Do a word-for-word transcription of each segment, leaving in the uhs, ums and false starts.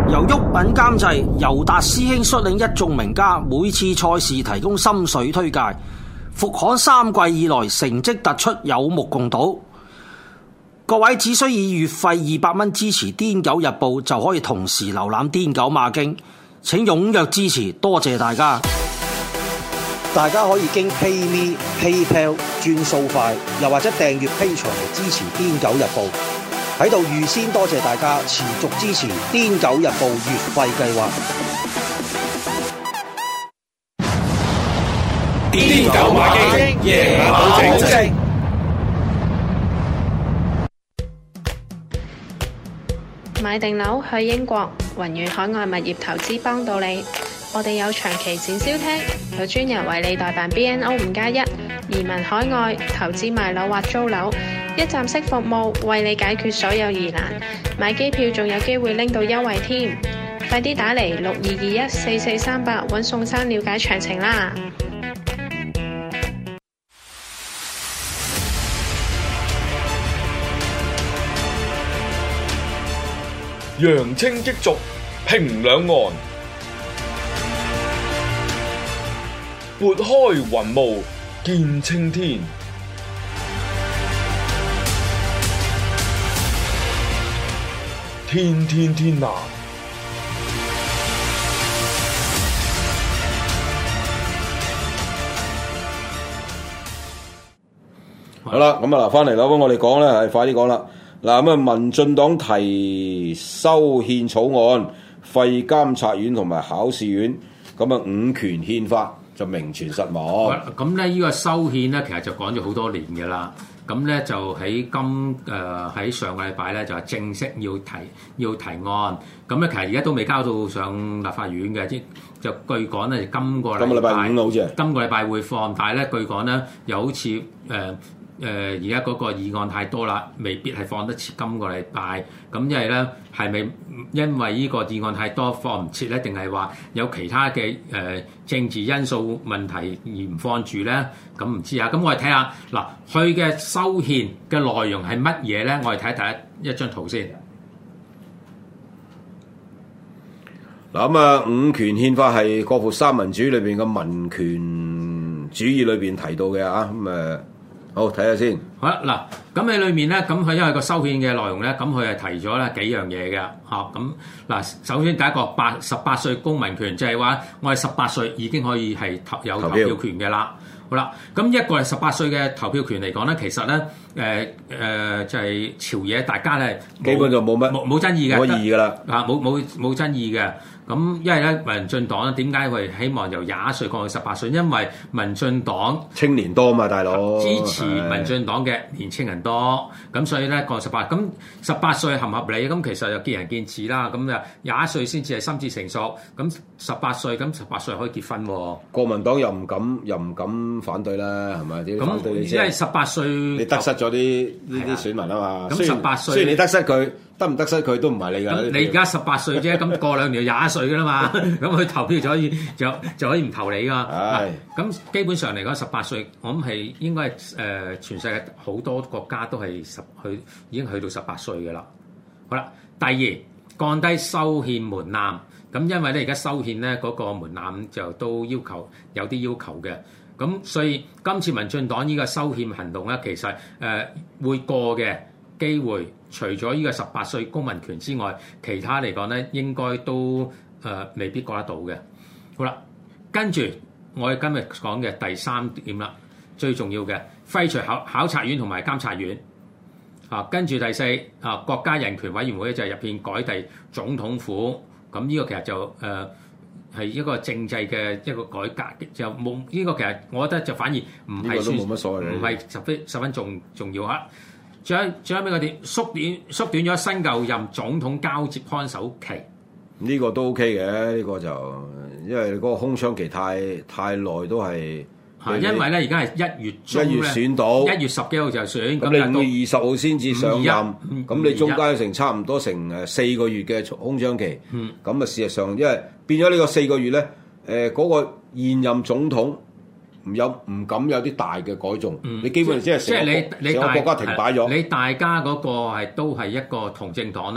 由郁品監製，尤達師兄率領一眾名家，每次賽事提供心水推介。復刊三季以來成績突出，有目共睹。各位只需以月費二百蚊支持《癲狗日報》，就可以同時瀏覽《癲狗馬經》。請踴躍支持，多謝大家！大家可以經 PayMe、PayPal 轉數快，又或者訂閱 Patreon 嚟支持《癲狗日報》。喺度預先多謝大家持續支持《癲狗日報》月費計劃。 癲狗馬經，夜馬保證。 買定樓去英國，宏遠海外物業投資幫到你。我哋有長期展銷廳，有專人為你代辦 B N O 五加一移民海外投資賣樓或租樓，一站式服務為你解決所有疑難。買機票仲有機會拎到優惠添，快啲打嚟六二二一四四三八搵宋生了解詳情啦！ 揚清激濁，平兩岸，撥開雲霧見青天。天天天藍。 好啦，咁啊嗱，翻嚟啦，咁我哋講咧，係快啲講啦。嗱，咁啊，民進黨提修憲草案，廢監察院同埋考試院，咁啊五權憲法就名存實亡。 咁咧，呢個修憲咧，其實就講咗好多年嘅啦。咁咧就喺今誒喺、呃、上個禮拜咧就係正式要提要提案。咁咧其實而家都未交到上立法院嘅，即就據講咧，今個禮拜， 今個禮拜五好似今個禮拜會放，但係咧據講咧又好似誒。呃誒而家嗰個議案太多啦，未必係放得切今個禮拜。咁因為咧係咪因為呢個議案太多放唔切咧，定係話有其他嘅誒、呃、政治因素問題而唔放住咧？咁唔知啊。咁我哋睇下嗱，佢嘅修憲嘅內容係乜嘢咧？我哋睇睇一張圖先。 嗱咁啊，五權憲法係國父三民主義裏邊嘅民權主義裏邊提到嘅啊，咁誒。好睇下先。好啦， 嗱，咁喺裏面咧，咁佢因為個修憲嘅內容咧，咁佢係提咗咧幾樣嘢嘅，嚇咁嗱。首先第一個八十八歲公民權，就係話我係十八歲已經可以係投有投票權嘅啦。好啦，咁一個係十八歲嘅投票權嚟講咧，其實咧誒誒就係朝野大家咧基本就冇乜冇冇爭議嘅， 冇異議㗎啦， 啊冇冇冇爭議嘅。咁因為咧民進黨咧點解會希望由廿一歲降到十八歲？因為民進黨青年多嘛，大佬支持民進黨嘅年青人多，咁所以咧降十八。咁十八歲合唔合理？咁其實就見仁見智啦。咁就廿一歲先至係心智成熟，咁十八歲咁十八歲可以結婚喎。 國民黨又唔敢又唔敢反對啦，係咪？啲反對你因為十八歲你得失咗啲呢啲選民啊嘛。 咁十八歲雖然你得失佢。得唔得失佢都唔係你㗎。 你而家十八歲啫，咁過兩年廿一歲㗎啦嘛，咁佢投票就可以就就可以唔投你㗎。係。咁基本上嚟講，十八歲我諗係應該係誒、呃、全世界好多國家都係十去已經去到十八歲㗎啦。好啦，第二降低修憲門檻，咁因為咧而家修憲咧嗰個門檻就都要求有啲要求嘅，咁所以今次民進黨呢個修憲行動咧，其實誒、呃、會過嘅機會，除咗呢個十八歲公民權之外，其他嚟講咧，應該都誒、呃、未必過得到嘅。好啦，跟住我哋今日講嘅第三點啦，最重要嘅廢除考考察院同埋監察院。啊，跟住第四啊，國家人權委員會就係入邊改隸總統府。咁呢個其實就誒係、呃、一個政制嘅一個改革，就冇呢、這個其實我覺得就反而唔係都冇乜所謂， 唔係十分十分重重要嚇。仲有仲有咩個點縮短縮短咗新舊任總統交接看守期？ 呢個都 OK 嘅，呢、這個就因為嗰個空窗期太太耐都係。 係因為咧，而家係一月中一月選到， 一月十幾號就選。 咁你五月二十號先至上任，咁你中間二成差唔多成誒四個月嘅空窗期。 嗯。 咁啊，事實上因為變咗呢個四個月咧，誒、呃、嗰、那個現任總統唔有唔敢有啲大嘅改動。 嗯、 你基本上即係成個成個國家停擺咗。 你大家嗰個係都係一個同政黨啦。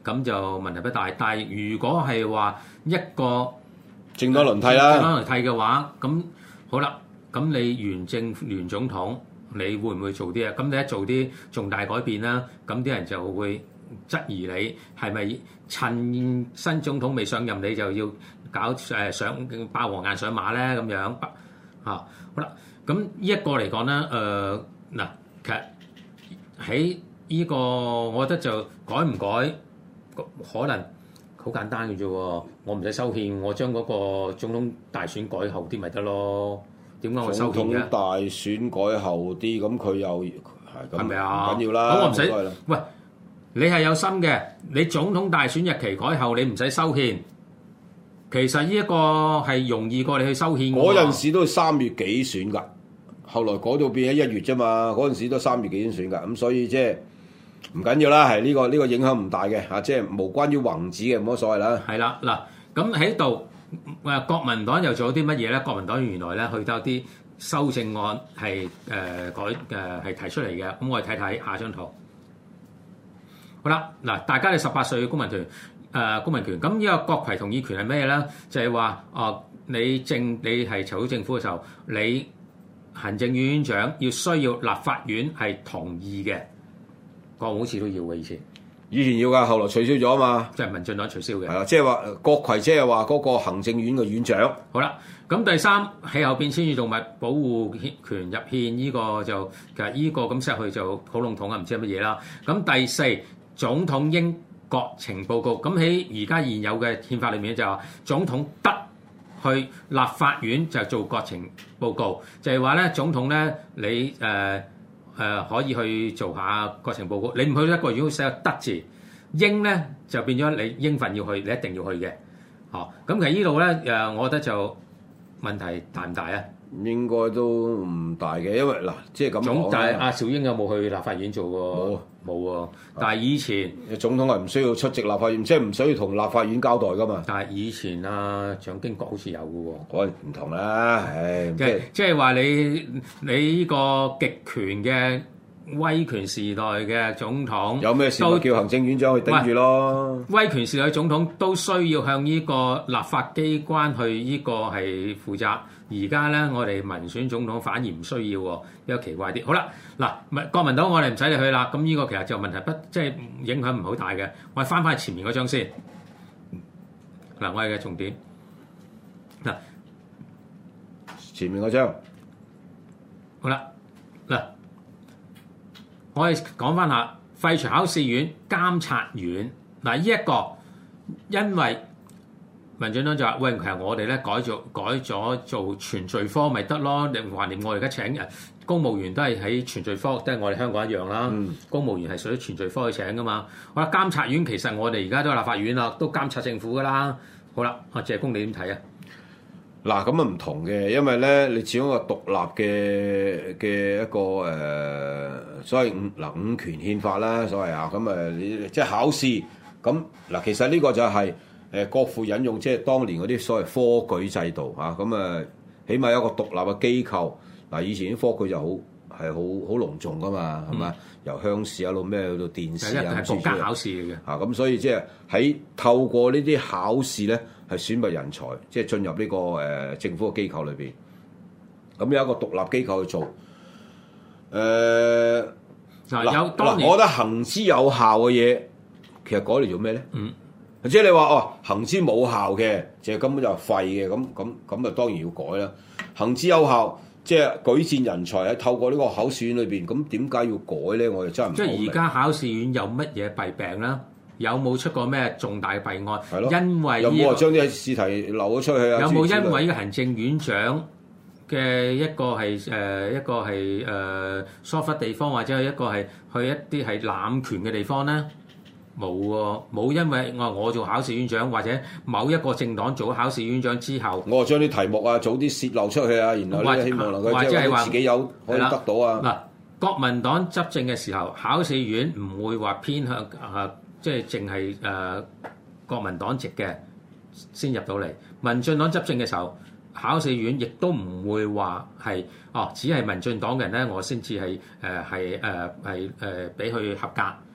咁就問題不大。但係如果係話一個政黨輪替啦， 政黨輪替嘅話，咁好啦，咁你原政原總統，你會唔會做啲啊？咁你一做啲重大改變啦，咁啲人就會質疑你係咪趁新總統未上任，你就要搞誒上霸王硬上馬咧咁樣啊？好啦，咁呢一個嚟講咧，誒、呃、嗱，其實喺呢個，我覺得就改唔改，可能好簡單嘅啫喎。我唔使修憲，我將嗰個總統大選改後啲咪得咯。點解我修憲嘅？ 總統大選改後啲，咁佢又係咁， 係咪啊？ 唔緊要啦。 咁我唔使。喂，你係有心嘅，你總統大選日期改後，你唔使修憲。其實呢一個係容易過你去修憲。 嗰陣時都係三月幾選㗎，後來改到變咗一月啫嘛。嗰陣時都三月幾先選㗎，咁所以即係唔緊要啦。係呢個呢個影響唔大嘅嚇，即係無關於宏旨嘅，冇乜所謂啦。 係啦，嗱，咁喺度誒國民黨又做咗啲乜嘢咧？國民黨原來咧去到啲修正案係誒、呃、改誒係、呃、提出嚟嘅。咁我哋睇睇下張圖。好啦，嗱，大家你十八歲嘅公民權。誒、呃、公民權，咁呢個國旗同意權係咩咧？就係話，哦，你政你係籌組政府嘅時候，你行政院院長要需要立法院係同意嘅，國會好似都要嘅以前。 以前要㗎，後來取消咗啊嘛。 即係民進黨取消嘅。係啦，即係話國旗，即係話嗰個行政院嘅院長。 好啦，咁第三氣候變遷與動物保護權入憲呢個就其實呢個咁 set 去就好籠統啊，唔知係乜嘢啦。咁第四總統應國情報告，咁喺而家現有嘅憲法裏面就話總統得去立法院就做國情報告，就係話咧總統咧你誒誒、呃呃、可以去做下國情報告，你唔去一個如果寫個得字，應咧就變咗你應份要去，你一定要去嘅。哦，咁其實呢度咧誒，我覺得就問題大唔大啊？ 應該都唔大嘅，因為嗱，即係咁講。 但係阿小英有冇去立法院做過？冇冇喎。但係以前總統係唔需要出席立法院，即係唔需要同立法院交代噶嘛。 但係以前啊，蔣經國好似有嘅喎。 嗰唔同啦，唉， 即係即係話你你呢個極權嘅威權時代嘅總統， 有咩事都叫行政院長去頂住咯。威權時代嘅總統都需要向呢個立法機關去呢個係負責。而家咧，我哋民選總統反而唔需要喎，比較奇怪啲。好啦，嗱，國民黨我哋唔使你去啦。咁呢個其實就問題不即係影響唔好大嘅。我哋翻返去前面嗰張先。嗱，我哋嘅重點嗱， 前面嗰張好啦，嗱，我哋講翻下廢除考試院監察院嗱，呢一個因為。民進黨就話：喂，其實我哋咧改咗改咗做全序科咪得咯？你橫掂我而家請人公務員都係喺全序科，都係我哋香港一樣啦。嗯、公務員係屬於全序科去請噶嘛。好啦，監察院其實我哋而家都係立法院啦，都監察政府噶啦。好啦，阿謝公你點睇啊？ 嗱，咁啊唔同嘅，因為咧你始終一個獨立嘅嘅一個誒、呃，所謂五嗱五權憲法啦，所謂啊，咁誒你即係考試咁嗱，其實呢個就係、是。誒國父引用即係當年嗰啲所謂科舉制度嚇，咁啊起碼有一個獨立嘅機構。嗱，以前啲科舉就好係好好隆重噶嘛，係嘛、嗯？由鄉試一路咩去到殿試啊， 係國家考試嚟嘅。 啊，咁所以即係喺透過呢啲考試咧，係選拔人才，即係進入呢、這個誒、呃、政府嘅機構裏邊。咁有一個獨立機構去做。誒、呃、嗱，有當年我覺得行之有效嘅嘢，其實改嚟做咩咧？嗯。即係你話哦，行之冇效嘅，就根本就係廢嘅，咁咁咁啊，當然要改啦。行之有效，即係舉薦人才喺透過呢個考試院裏邊，咁點解要改咧？我哋真係唔明。即係而家考試院有乜嘢弊病啦？有冇出過咩重大弊案？係咯，因為、這個、有冇話將啲試題流咗出去啊？有冇因為呢個行政院長嘅一個係誒、呃、一個係誒疏忽地方，或者係一個係去一啲係濫權嘅地方咧？冇喎，冇因為我我做考試院長，或者某一個政黨做考試院長之後，我將啲題目啊早啲泄漏出去啊，然後咧希望能夠即係話自己有可以得到啊。嗱，國民黨執政嘅時候，考試院唔會話偏向啊，即係淨係誒國民黨籍嘅先入到嚟。民進黨執政嘅時候，考試院亦都唔會話係哦，只係民進黨嘅人咧，我先至係誒係誒係誒俾佢合格。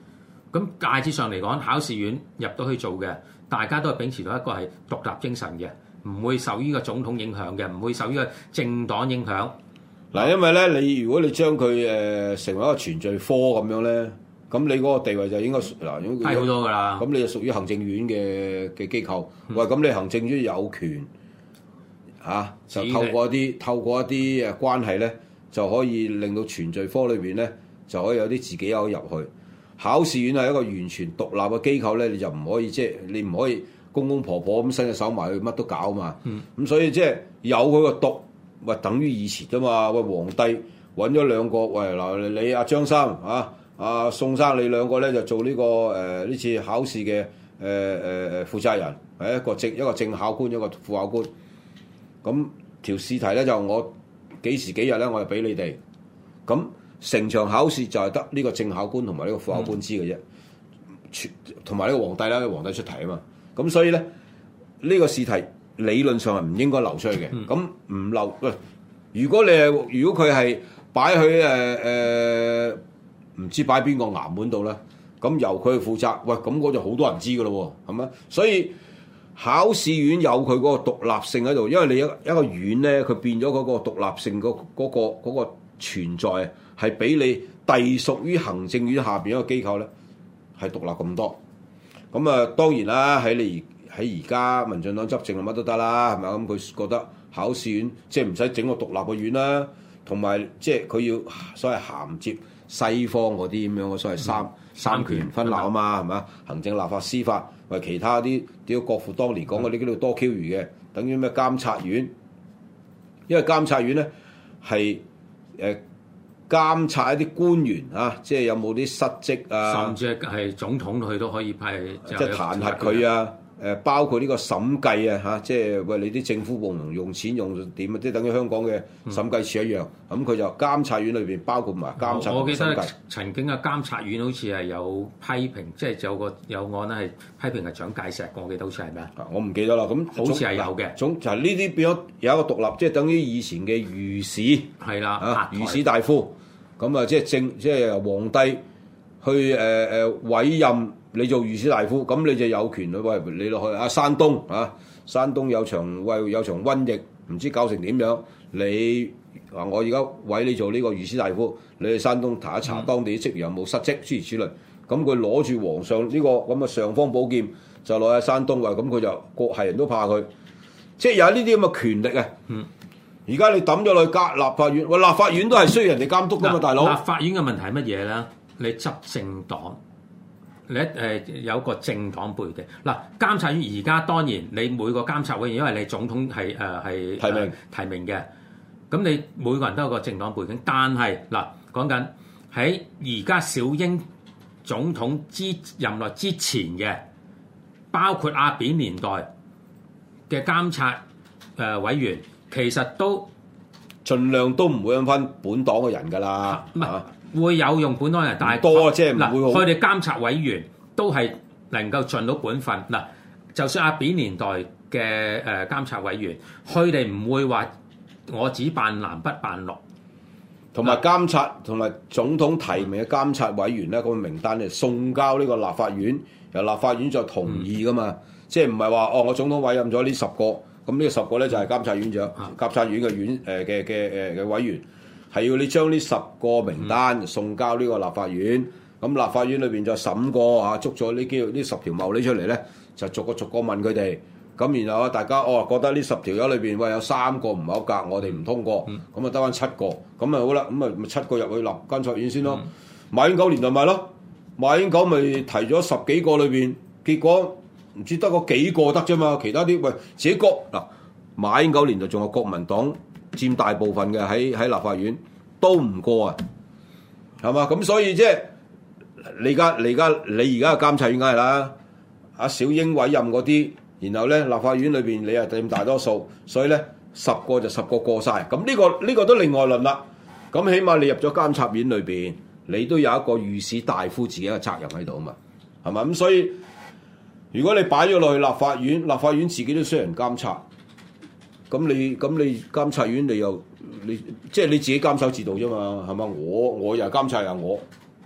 咁大致上嚟講，考試院入到去做嘅，大家都係秉持到一個係獨立精神嘅，唔會受呢個總統影響嘅，唔會受呢個政黨影響。 嗱，因為咧，你如果你將佢誒成為一個全序科咁樣咧，咁你嗰個地位就應該嗱， 低好多㗎啦。 咁你就屬於行政院嘅嘅機構。 嗯、 喂，咁你行政院有權嚇、啊，就透過一啲透過一啲誒關係咧，就可以令到全序科裏邊咧就可以有啲自己可以入去。考試院係一個完全獨立嘅機構咧，你就唔可以即係你唔可以公公婆婆咁伸隻手埋去乜都搞啊嘛。咁、嗯、所以即係有佢個獨，喂等於以前啫嘛。喂，皇帝揾咗兩個，喂嗱你阿張生啊，阿宋生你兩個咧就做呢、這個誒呢、呃、次考試嘅誒誒誒負責人，係一個正一個正考官，一個副考官。咁條試題咧就我幾時幾日咧，我就俾你哋咁。成場考試就係得呢個正考官同埋呢個副考官知嘅啫，同埋呢個皇帝啦，皇帝出題啊嘛，咁所以咧呢、這個試題理論上係唔應該流出去嘅，咁唔、嗯、流喂，如果你係如果佢係擺去誒誒唔知擺邊個衙門度啦，咁由佢去負責，喂咁我就好多人知噶咯喎，係咪？所以考試院有佢嗰個獨立性喺度，因為你一一個院咧，佢變咗嗰個獨立性嗰、那、嗰個嗰、那個存在。係比你隸屬於行政院下邊一個機構咧，係獨立咁多。咁啊，當然啦，喺你喺而家民進黨執政乜都得啦，係咪？咁佢覺得考試院即係唔使整個獨立嘅院啦，同埋即係佢要所謂銜接西方嗰啲咁樣嘅所謂三、嗯、三權分立啊嘛，係咪？行政、立法、司法，為其他啲屌國父當年講嗰啲叫做多 Q 餘嘅，等於咩監察院，因為監察院咧係誒。監察一啲官員啊，即係有冇啲失職啊， 甚至係總統佢都可以派， 即係彈劾佢啊。誒，包括呢個審計啊，嚇，即係喂你啲政府部門用錢用點啊，即係等於香港嘅審計處一樣。咁佢、嗯、就監察院裏邊包括埋監察。我記得曾經嘅監察院好似係有批評，即係有個有案咧係批評係蔣介石，我記得好似係咩啊？ 我唔記得啦。咁好似係有嘅。 總就係呢啲變咗有一個獨立，即係等於以前嘅御史係啦， 啊御史大夫。咁啊，即係正，即係由皇帝去誒誒、呃、委任你做御史大夫，咁你就有權去喂你落去。啊，山東啊，山東有場喂有場瘟疫，唔知搞成點樣？你話我而家委你做呢個御史大夫，你去山東查一查當地啲職員有冇失職，諸如此類。咁佢攞住皇上呢、這個咁嘅尚方寶劍，就落去山東喂，咁佢就各係人都怕佢，即係有呢啲咁嘅權力啊。嗯。而家你抌咗落去監立法院，喂立法院都係需要人哋監督噶嘛，大佬。 立法院嘅問題係乜嘢咧？你執政黨，你誒、呃、有個政黨背景。嗱，監察院而家當然你每個監察委員，因為你總統係誒係提名提名嘅，咁你每個人都有個政黨背景。但係嗱，講緊喺而家小英總統之任內之前嘅，包括阿扁年代嘅監察誒、呃、委員。其實都盡量都唔會用翻本黨嘅人㗎啦， 唔係、啊、會有用本黨人，但係多即係唔會好。 佢哋監察委員都係能夠盡到本分嗱，就算阿扁年代嘅誒監察委員，佢哋唔會話我只辦藍不辦綠， 同埋監察同埋總統提名嘅監察委員咧，嗰個名單咧送交呢個立法院，由立法院再同意㗎嘛，嗯、即係唔係話哦，我總統委任咗呢十個。咁呢個十個咧就係監察院長、嗯、監察院嘅院誒嘅嘅誒嘅委員，係要你將呢十個名單送交呢個立法院，咁、嗯、立法院裏邊就審過啊，捉咗呢幾呢十條茂利出嚟咧，就逐個逐個問佢哋，咁然後啊大家哦覺得呢十條友裏邊喂有三個唔合格，我哋唔通過，咁啊得翻七個，咁啊好啦，咁啊咪七個入去立監察院先咯。嗯、馬英九年代咪咯，馬英九咪提咗十幾個裏邊，結果。唔知得個幾個得啫嘛，其他啲喂自己國嗱，馬英九年代仲有國民黨佔大部分嘅喺喺立法院都唔過啊，係嘛？咁所以即係你而家你而家你而家嘅監察院梗係啦，阿小英委任嗰啲，然後咧立法院裏邊你係佔大多數，所以咧十個就十個過晒。咁呢個呢個都另外論啦。咁起碼你入咗監察院裏邊，你都有一個御史大夫自己嘅責任喺度啊嘛，係嘛？咁所以。如果你擺咗落去立法院，立法院自己都需要人監察，咁你咁你監察院你又你即係你自己監守自盜啫嘛，係嘛？我我又係監察又我，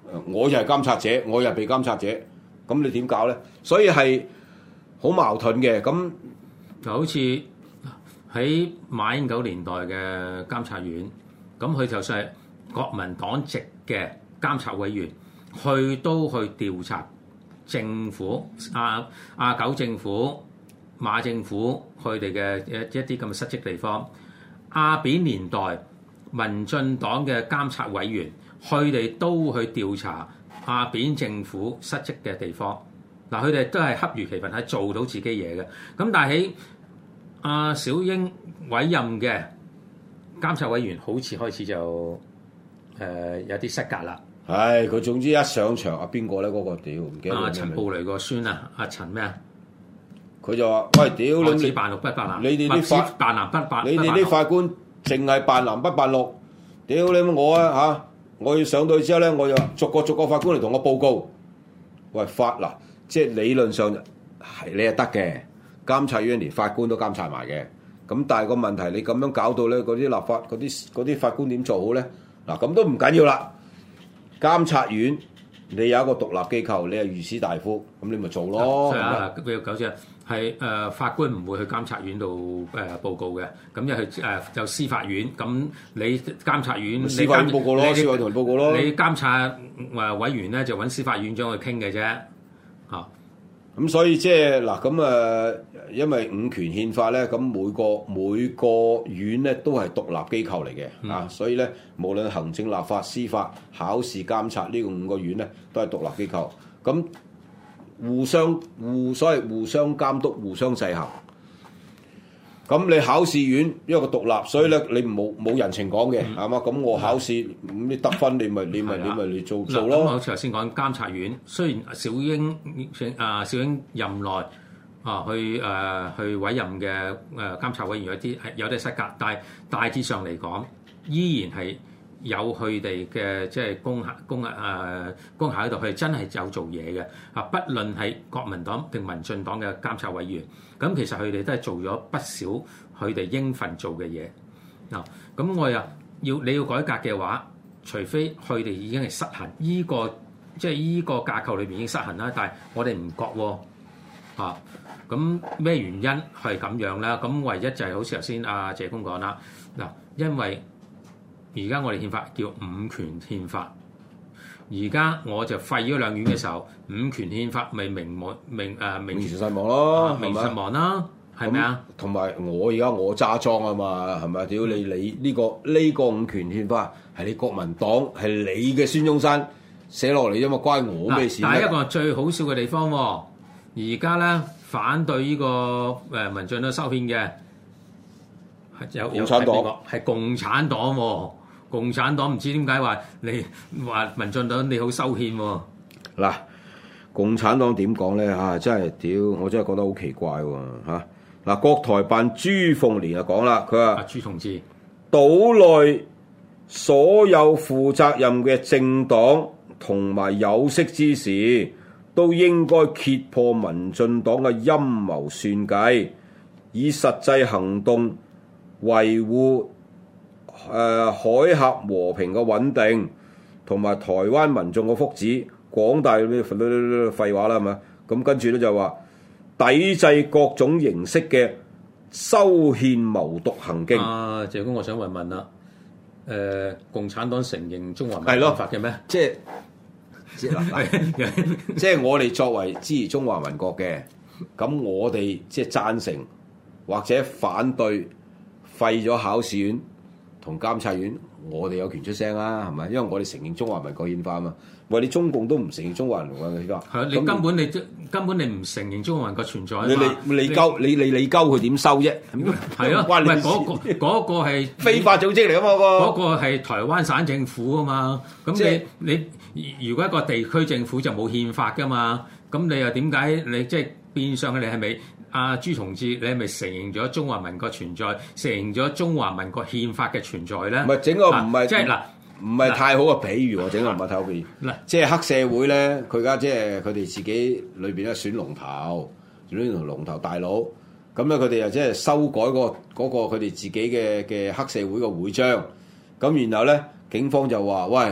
我又係監察者，我又係被監察者，咁你點搞咧？所以係好矛盾嘅。咁就好似喺馬英九年代嘅監察院，咁佢就算係國民黨籍嘅監察委員，去都去調查政府阿阿九政府、馬政府佢哋嘅一一啲咁嘅失職地方。阿扁年代民進黨嘅監察委員，佢哋都去調查阿扁政府失職嘅地方。嗱，佢哋都係恰如其分，係做到自己嘢嘅。咁但係喺阿小英委任嘅監察委員，好似開始就誒、呃、有啲失格啦。 係佢總之一上場啊，邊個咧？嗰個屌唔記得。 阿陳布雷個孫啊，阿陳咩啊？ 佢就話：喂，屌你！ 只扮綠不扮藍， 你哋啲法扮藍不扮， 你哋啲法官淨係扮藍不扮綠。屌你我啊嚇！我要上到去之後咧，我就逐個逐個法官嚟同我報告。喂，法嗱，即係理論上係你係得嘅，監察院連法官都監察埋嘅。咁但係個問題，你咁樣搞到咧，嗰啲立法嗰啲嗰啲法官點做好咧？嗱，咁都唔緊要啦。監察院你有一個獨立機構，你係御史大夫，咁你咪做咯。 係啊，譬如九隻係誒法官唔會去監察院度誒、呃、報告嘅，咁又去誒就司法院，咁你監察院司法院報告咯，司法同報告咯。 你監察誒委員咧就揾司法院長去傾嘅啫，嚇。 咁所以即係嗱，咁誒，因為五權憲法咧，咁每個每個院咧都係獨立機構嚟嘅，嗯、啊，所以咧無論行政、立法、司法、考試、監察呢個五個院咧都係獨立機構，咁互相互所謂互相監督、互相制衡。咁你考試院一個獨立，所以咧你冇冇人情講嘅，係嘛、嗯？咁我考試咁你得分，你咪你咪你咪你做做咯。 咁好似頭先講監察院，雖然小英啊小英任內啊去誒、呃、去委任嘅誒、呃、監察委員有啲係有啲失格，但係大致上嚟講，依然係有佢哋嘅即係功效功誒功效喺度，佢哋真係有做嘢嘅啊！不論係國民黨定民進黨嘅監察委員，咁其實佢哋都係做咗不少佢哋應份做嘅嘢嗱。咁我又要你要改革嘅話，除非佢哋已經係失衡，依、這個即係依個架構裏邊已經失衡啦。但係我哋唔覺喎啊！咁咩原因係咁樣咧？咁唯一就係好似頭先阿謝公講啦嗱，因為而家我哋憲法叫五權憲法，而家我就廢咗兩院嘅時候，五權憲法咪名亡名誒名存實亡咯， 名存實亡啦，係咪啊？ 同埋我而家我揸莊啊嘛，係咪？屌你你呢個呢個五權憲法係你國民黨係你嘅孫中山寫落嚟啫嘛，關我咩事？ 但係一個最好笑嘅地方喎，而家咧反對呢個誒民進黨修憲嘅係有共產黨， 係共產黨喎。共產黨唔知點解話你話民進黨你好修憲喎？ 嗱，共產黨點講咧嚇？真係屌，我真係覺得好奇怪喎嚇！嗱，國台辦朱鳳蓮就講啦，佢話： 朱同志， 島內所有負責任嘅政黨同埋有識之士，都應該揭破民進黨嘅陰謀算計，以實際行動維護誒、呃、海峽和平嘅穩定，同埋台灣民眾嘅福祉，廣大嘅廢話啦，係嘛？咁跟住咧就話抵制各種形式嘅修憲謀獨行徑。 啊，謝公，我想問問啦，誒、呃，共產黨承認中華民國法嘅咩？ 即係即係即係我哋作為支持中華民國嘅，咁我哋即係贊成或者反對廢咗考試院同監察院，我哋有權出聲啊，係咪？因為我哋承認中華民國憲法啊嘛。喂，你中共都唔承認中華民國憲法， 係你根本你根本你唔承認中華民國存在啊嘛。 你你你鳩你你你鳩佢點收啫？ 係咯， 關你事。 嗰個嗰個係非法組織嚟啊嘛，嗰個係台灣省政府啊嘛。咁你你如果一個地區政府就冇憲法噶嘛，咁你又點解你即係變相嘅？你係咪？阿、啊、朱同志，你係咪承認咗中華民國存在，承認咗中華民國憲法嘅存在咧？ 唔係整個唔係、啊， 即係嗱， 唔係太好嘅比喻喎，整個唔係太好比喻。嗱，即係黑社會咧，佢而家即係佢哋自己裏邊咧選龍頭，選龍龍頭大佬。咁咧佢哋又即係修改嗰、那個佢哋、那個、自己嘅嘅黑社會嘅會章。咁然後咧，警方就話：喂，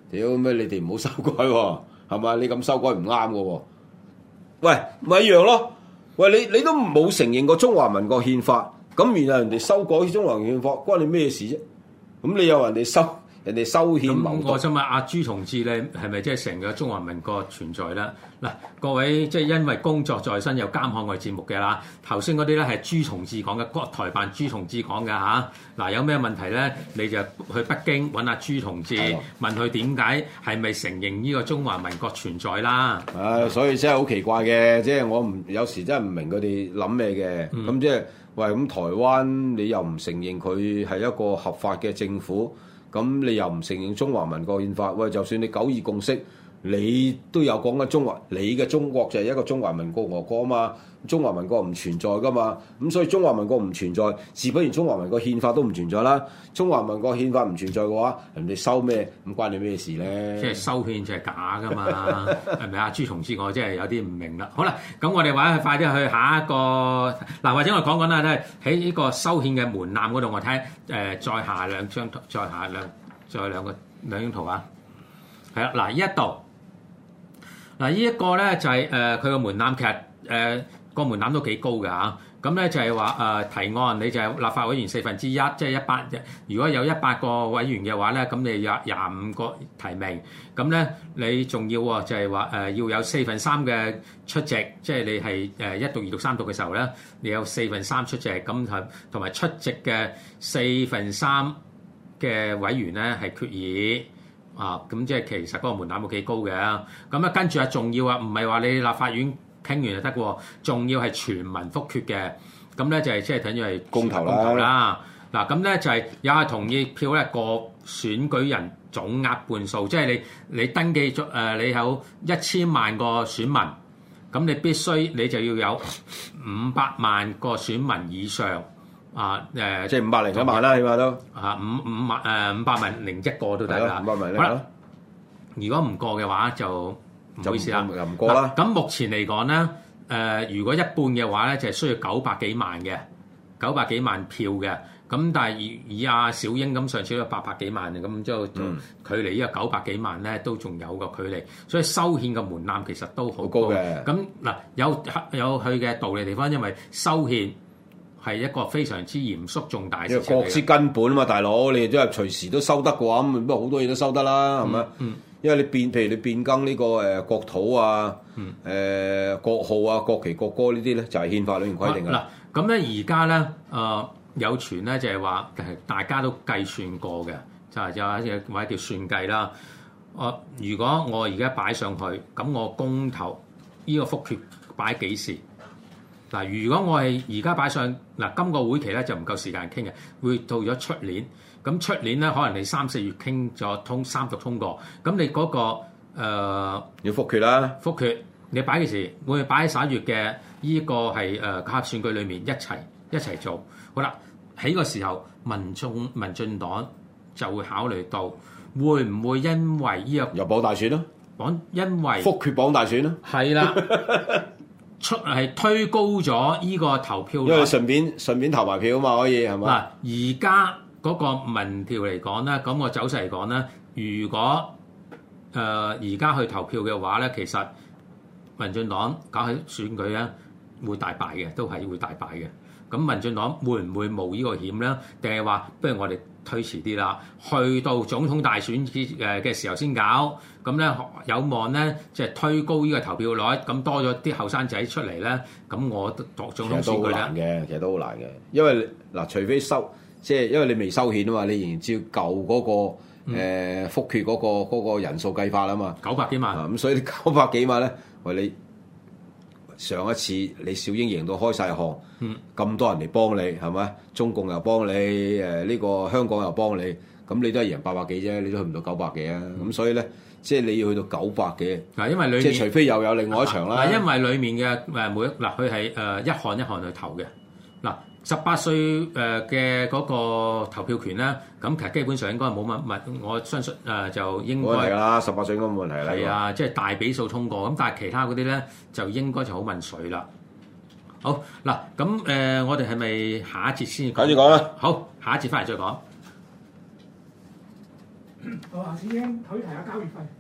屌咩？你哋唔好修改喎，係嘛？你咁修改唔啱嘅喎。喂，咪一樣咯。喂，你你都冇承認過中華民國憲法，咁然後人哋修改中華憲法，關你咩事啫？咁你有人哋修？人哋修憲謀獨， 我想問阿朱同志咧，係咪即係成個中華民國存在啦？嗱，各位即係因為工作在身有監看我哋節目嘅啦，頭先嗰啲咧係朱同志講嘅，國台辦朱同志講嘅嚇。嗱，有咩問題咧，你就去北京揾阿朱同志，問佢點解係咪承認呢個中華民國存在啦？ 唉，所以真係好奇怪嘅，即係我唔有時真係唔明佢哋諗咩嘅。咁、嗯、即係喂，咁台灣你又唔承認佢係一個合法嘅政府？咁你又唔承認中華民國憲法？喂，就算你九二共識，你都有講緊中華，你嘅中國就係一個中華民國俄國啊嘛，中華民國唔存在噶嘛，咁所以中華民國唔存在，自不然中華民國憲法都唔存在啦。中華民國憲法唔存在嘅話，人哋收咩？咁關你咩事咧？ 即係修憲就係假噶嘛，係咪啊？朱同志我真係有啲唔明啦。好啦，咁我哋話快啲去下一個嗱，或者我講講啦，咧喺呢個修憲嘅門檻嗰度，我睇誒、呃、再下兩張圖，再下兩再兩個兩張圖啊，係啦，嗱呢一度。嗱，呢一個咧就係誒佢個門檻，其實誒個門檻都幾高㗎嚇。咁咧就係話誒提案，你就係立法委員四分之一，即係一百。如果有一百個委員嘅話咧，咁你有廿五個提名。咁咧你仲要喎，就係話誒要有四分三嘅出席，即係你係誒一讀、二讀、三讀嘅時候咧，你有四分三出席，咁同同埋出席嘅四分三嘅委員咧係決議。啊，咁即係其實嗰個門檻都幾高嘅，咁啊跟住啊仲要啊，唔係話你立法院傾完就得喎，仲要係全民覆決嘅，咁咧就係即係等於係公投啦。嗱，咁咧就係又係同意票咧過選舉人總額半數，即係你你登記咗誒，你有一千萬個選民，咁你必須你就要有五百萬個選民以上。啊誒，呃、 即係五百零一萬啦，起碼都啊五五萬誒五百萬零一個都得啦。 五百萬好啦，如果唔過嘅話就唔好意思啦， 又唔過啦。 咁目前嚟講咧，誒、呃、如果一半嘅話咧，就係、是、需要九百幾萬嘅，九百幾萬票嘅。咁但係以以阿小英咁上次都有八百幾萬嘅，咁之後就距離呢個九百幾萬咧都仲有個距離，所以修憲嘅門檻其實都好高嘅。咁嗱有有佢嘅道理地方，因為修憲係一個非常之嚴肅重大嘅事情， 國之根本啊嘛，大佬，你都係隨時都收得嘅話，咁不過好多嘢都收得啦，係咪？嗯，因為你變，譬如你變更呢個誒國土啊，誒、呃、國號啊、國旗、國歌呢啲咧，就係憲法裏面規定嘅。嗱、啊， 咁咧而家咧誒有傳咧就係話係大家都計算過嘅，就係有一隻或者叫算計啦。我如果我而家擺上去，咁我公投呢個覆決擺幾時？嗱，如果我係而家擺上嗱，今個會期咧就唔夠時間傾嘅，會到咗出年。咁出年咧，可能你三四月傾咗通三讀通過，咁你嗰、那個、呃、 要覆決啦。 覆決你擺幾時？會擺喺十一月嘅呢個係誒合選舉裏面一齊一齊做。好啦，喺個時候，民眾民進黨就會考慮到會唔會因為呢、這個又綁大選咯？ 綁因為覆決綁大選咯？係啦。出係推高咗依個投票率， 因為順便順便投埋票啊嘛，可以係嘛？ 嗱，而家嗰個民調嚟講咧，咁個走勢嚟講咧，如果誒而家去投票嘅話咧，其實民進黨搞起選舉咧會大敗嘅，都係會大敗嘅。咁民進黨會唔會冒呢個險咧？定係話不如我哋推遲啲啦，去到總統大選誒嘅時候先搞，咁咧有望咧即係推高呢個投票率，咁多咗啲後生仔出嚟咧，咁我度總統選舉咧，其實都好難嘅，其實都好難嘅，因為嗱，除非收即係因為你未收憲啊嘛，你仍然照舊嗰個誒覆決嗰個嗰個人數計法啊嘛， 九百幾萬， 咁所以九百幾萬咧，喂你。上一次你小英贏到開晒項，咁、嗯、多人嚟幫你係咪？中共又幫你，誒、這、呢個香港又幫你，咁你都係贏八百幾啫，你都去唔到九百幾啊！咁、嗯、所以咧，即係你要去到九百幾， 嗱，因為裡面即係除非又有另外一場啦。 嗱，因為裡面嘅誒每一嗱，佢係誒一項一項去投嘅。嗱，十八歲誒嘅嗰個投票權咧，咁其實基本上應該冇乜問，我相信誒就應該冇問題啦，十八歲應該冇問題啦。 係啊，即係大比數通過，咁但係其他嗰啲咧就應該就好問水啦。好嗱，咁誒我哋係咪下一節先講？ 下一節講啦。 好，下一節翻嚟再講。 我話師兄，佢提下交月費。